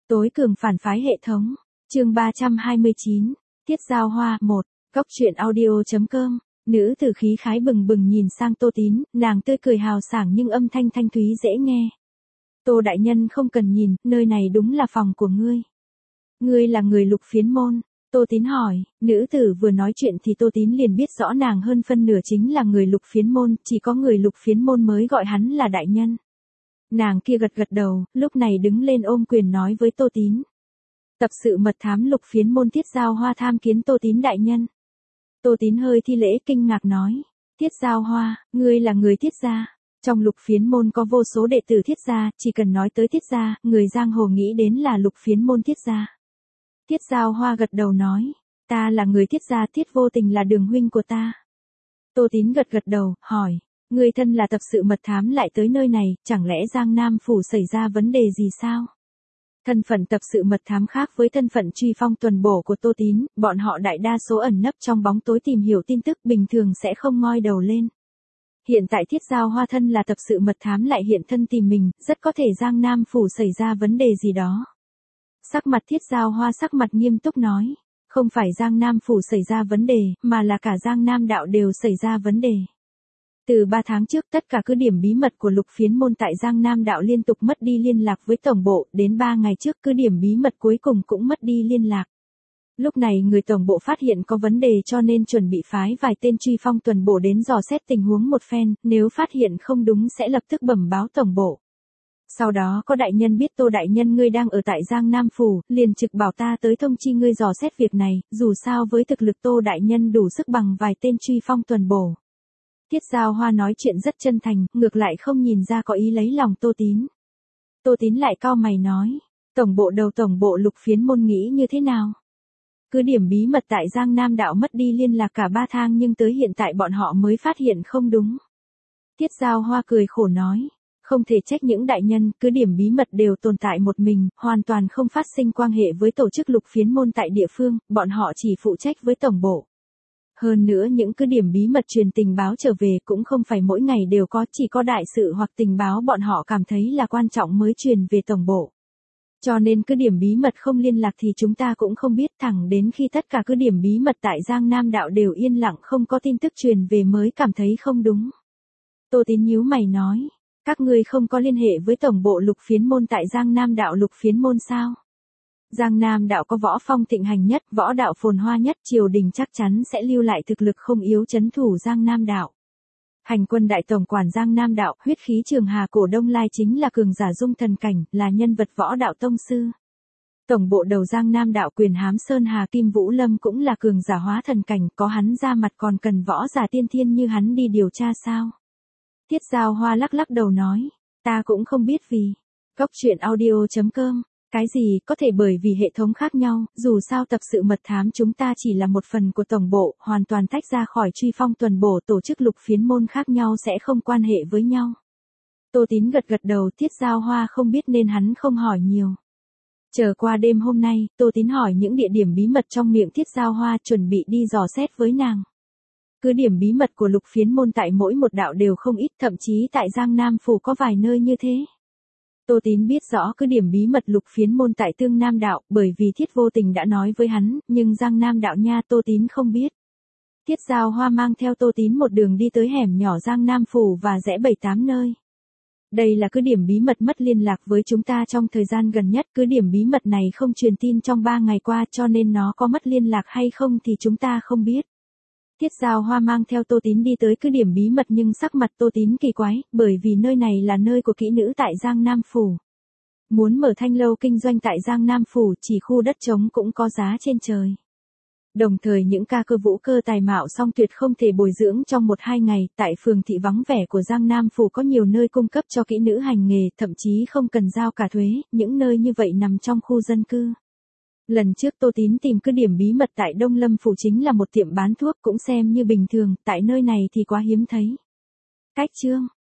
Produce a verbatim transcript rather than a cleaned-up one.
Tối cường phản phái hệ thống. Chương ba trăm hai mươi chín. Tiết Giao Hoa một. Cốc truyện audio.com. Nữ tử khí khái bừng bừng nhìn sang Tô Tín, nàng tươi cười hào sảng nhưng âm thanh thanh thúy dễ nghe. Tô đại nhân không cần nhìn, nơi này đúng là phòng của ngươi. Ngươi là người Lục Phiến môn. Tô Tín hỏi, nữ tử vừa nói chuyện thì Tô Tín liền biết rõ nàng hơn phân nửa chính là người Lục Phiến môn, chỉ có người Lục Phiến môn mới gọi hắn là đại nhân. Nàng kia gật gật đầu, lúc này đứng lên ôm quyền nói với Tô Tín. Tập sự mật thám Lục Phiến môn Tiết Giao Hoa tham kiến Tô Tín đại nhân. Tô Tín hơi thi lễ kinh ngạc nói, Tiết Giao Hoa, ngươi là người Tiết gia. Trong Lục Phiến môn có vô số đệ tử Tiết gia, chỉ cần nói tới Tiết gia, người giang hồ nghĩ đến là Lục Phiến môn Tiết gia. Tiết Giao Hoa gật đầu nói, ta là người Tiết gia, Tiết Vô Tình là đường huynh của ta. Tô Tín gật gật đầu, hỏi, ngươi thân là tập sự mật thám lại tới nơi này, chẳng lẽ Giang Nam phủ xảy ra vấn đề gì sao? Thân phận tập sự mật thám khác với thân phận truy phong tuần bổ của Tô Tín, bọn họ đại đa số ẩn nấp trong bóng tối tìm hiểu tin tức bình thường sẽ không ngoi đầu lên. Hiện tại Tiết Giao Hoa thân là tập sự mật thám lại hiện thân tìm mình, rất có thể Giang Nam phủ xảy ra vấn đề gì đó. Sắc mặt Tiết Giao Hoa sắc mặt nghiêm túc nói, không phải Giang Nam phủ xảy ra vấn đề, mà là cả Giang Nam đạo đều xảy ra vấn đề. Từ ba tháng trước tất cả cứ điểm bí mật của Lục Phiến môn tại Giang Nam đạo liên tục mất đi liên lạc với tổng bộ, đến ba ngày trước cứ điểm bí mật cuối cùng cũng mất đi liên lạc. Lúc này người tổng bộ phát hiện có vấn đề cho nên chuẩn bị phái vài tên truy phong tuần bộ đến dò xét tình huống một phen, nếu phát hiện không đúng sẽ lập tức bẩm báo tổng bộ. Sau đó có đại nhân biết Tô đại nhân ngươi đang ở tại Giang Nam phủ, liền trực bảo ta tới thông chi ngươi dò xét việc này, dù sao với thực lực Tô đại nhân đủ sức bằng vài tên truy phong tuần bổ. Tiết Giao Hoa nói chuyện rất chân thành, ngược lại không nhìn ra có ý lấy lòng Tô Tín. Tô Tín lại cau mày nói, tổng bộ đầu tổng bộ Lục Phiến môn nghĩ như thế nào? Cứ điểm bí mật tại Giang Nam đạo mất đi liên lạc cả ba tháng nhưng tới hiện tại bọn họ mới phát hiện không đúng. Tiết Giao Hoa cười khổ nói, không thể trách những đại nhân, cứ điểm bí mật đều tồn tại một mình, hoàn toàn không phát sinh quan hệ với tổ chức Lục Phiến môn tại địa phương, bọn họ chỉ phụ trách với tổng bộ. Hơn nữa những cứ điểm bí mật truyền tình báo trở về cũng không phải mỗi ngày đều có, chỉ có đại sự hoặc tình báo bọn họ cảm thấy là quan trọng mới truyền về tổng bộ. Cho nên cứ điểm bí mật không liên lạc thì chúng ta cũng không biết, thẳng đến khi tất cả cứ điểm bí mật tại Giang Nam đạo đều yên lặng không có tin tức truyền về mới cảm thấy không đúng. Tô Tín nhíu mày nói, các ngươi không có liên hệ với tổng bộ Lục Phiến môn tại Giang Nam đạo Lục Phiến môn sao? Giang Nam đạo có võ phong thịnh hành nhất, võ đạo phồn hoa nhất, triều đình chắc chắn sẽ lưu lại thực lực không yếu trấn thủ Giang Nam đạo. Hành quân đại tổng quản Giang Nam đạo, huyết khí trường hà cổ Đông Lai chính là cường giả dung thần cảnh, là nhân vật võ đạo tông sư. Tổng bộ đầu Giang Nam đạo Quyền Hám Sơn Hà Kim Vũ Lâm cũng là cường giả hóa thần cảnh, có hắn ra mặt còn cần võ giả tiên thiên như hắn đi điều tra sao? Tiết Giao Hoa lắc lắc đầu nói, ta cũng không biết vì. Cốc truyện audio.com. Cái gì, có thể bởi vì hệ thống khác nhau, dù sao tập sự mật thám chúng ta chỉ là một phần của tổng bộ, hoàn toàn tách ra khỏi truy phong tuần bổ tổ chức Lục Phiến môn khác nhau sẽ không quan hệ với nhau. Tô Tín gật gật đầu, Tiết Giao Hoa không biết nên hắn không hỏi nhiều. Chờ qua đêm hôm nay, Tô Tín hỏi những địa điểm bí mật trong miệng Tiết Giao Hoa chuẩn bị đi dò xét với nàng. Cứ điểm bí mật của Lục Phiến môn tại mỗi một đạo đều không ít, thậm chí tại Giang Nam phủ có vài nơi như thế. Tô Tín biết rõ cứ điểm bí mật Lục Phiến môn tại Tương Nam đạo, bởi vì Thiết Vô Tình đã nói với hắn, nhưng Giang Nam đạo nha Tô Tín không biết. Tiết Giao Hoa mang theo Tô Tín một đường đi tới hẻm nhỏ Giang Nam phủ và rẽ bảy tám nơi. Đây là cứ điểm bí mật mất liên lạc với chúng ta trong thời gian gần nhất, cứ điểm bí mật này không truyền tin trong ba ngày qua cho nên nó có mất liên lạc hay không thì chúng ta không biết. Tiết Giao Hoa mang theo Tô Tín đi tới cứ điểm bí mật nhưng sắc mặt Tô Tín kỳ quái, bởi vì nơi này là nơi của kỹ nữ tại Giang Nam phủ. Muốn mở thanh lâu kinh doanh tại Giang Nam phủ, chỉ khu đất trống cũng có giá trên trời. Đồng thời những ca cơ vũ cơ tài mạo song tuyệt không thể bồi dưỡng trong một hai ngày, tại phường thị vắng vẻ của Giang Nam phủ có nhiều nơi cung cấp cho kỹ nữ hành nghề, thậm chí không cần giao cả thuế, những nơi như vậy nằm trong khu dân cư. Lần trước Tô Tín tìm cứ điểm bí mật tại Đông Lâm phủ chính là một tiệm bán thuốc cũng xem như bình thường, tại nơi này thì quá hiếm thấy. Cách chương,